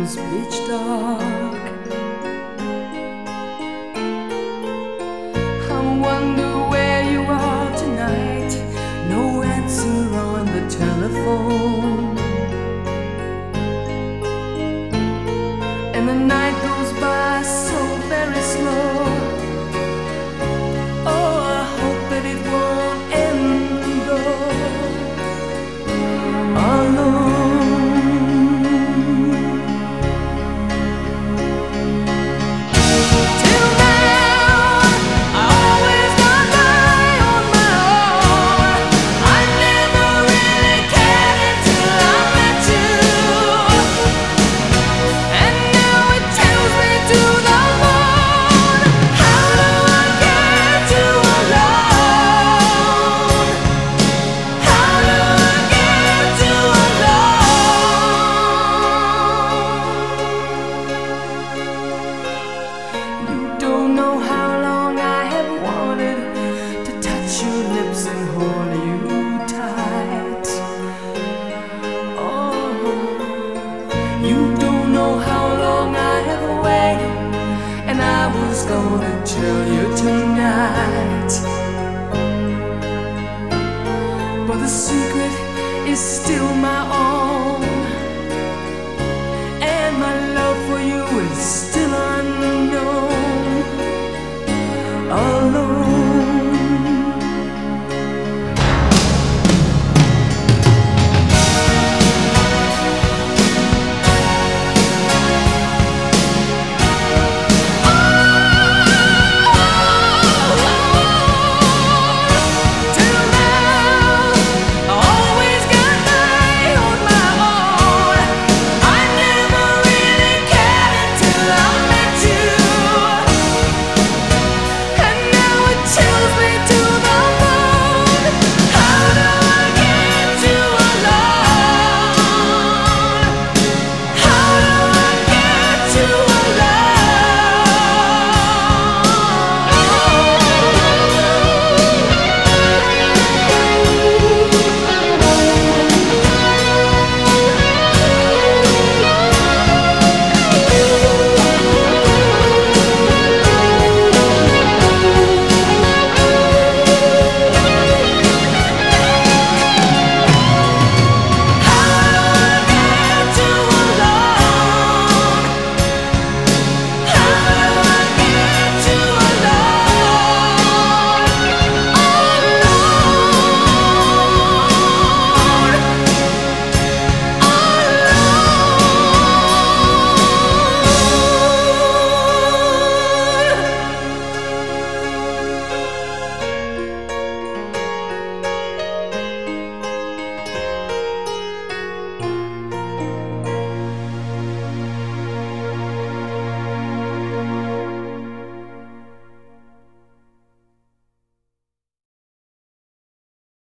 was pitch dark. I wonder where you are tonight. No answer on the telephone, and the night goes by so very slow. Oh, I hope that it won't end though alone. You don't know how long I have waited, and I was gonna tell you tonight, but the secret is still my own.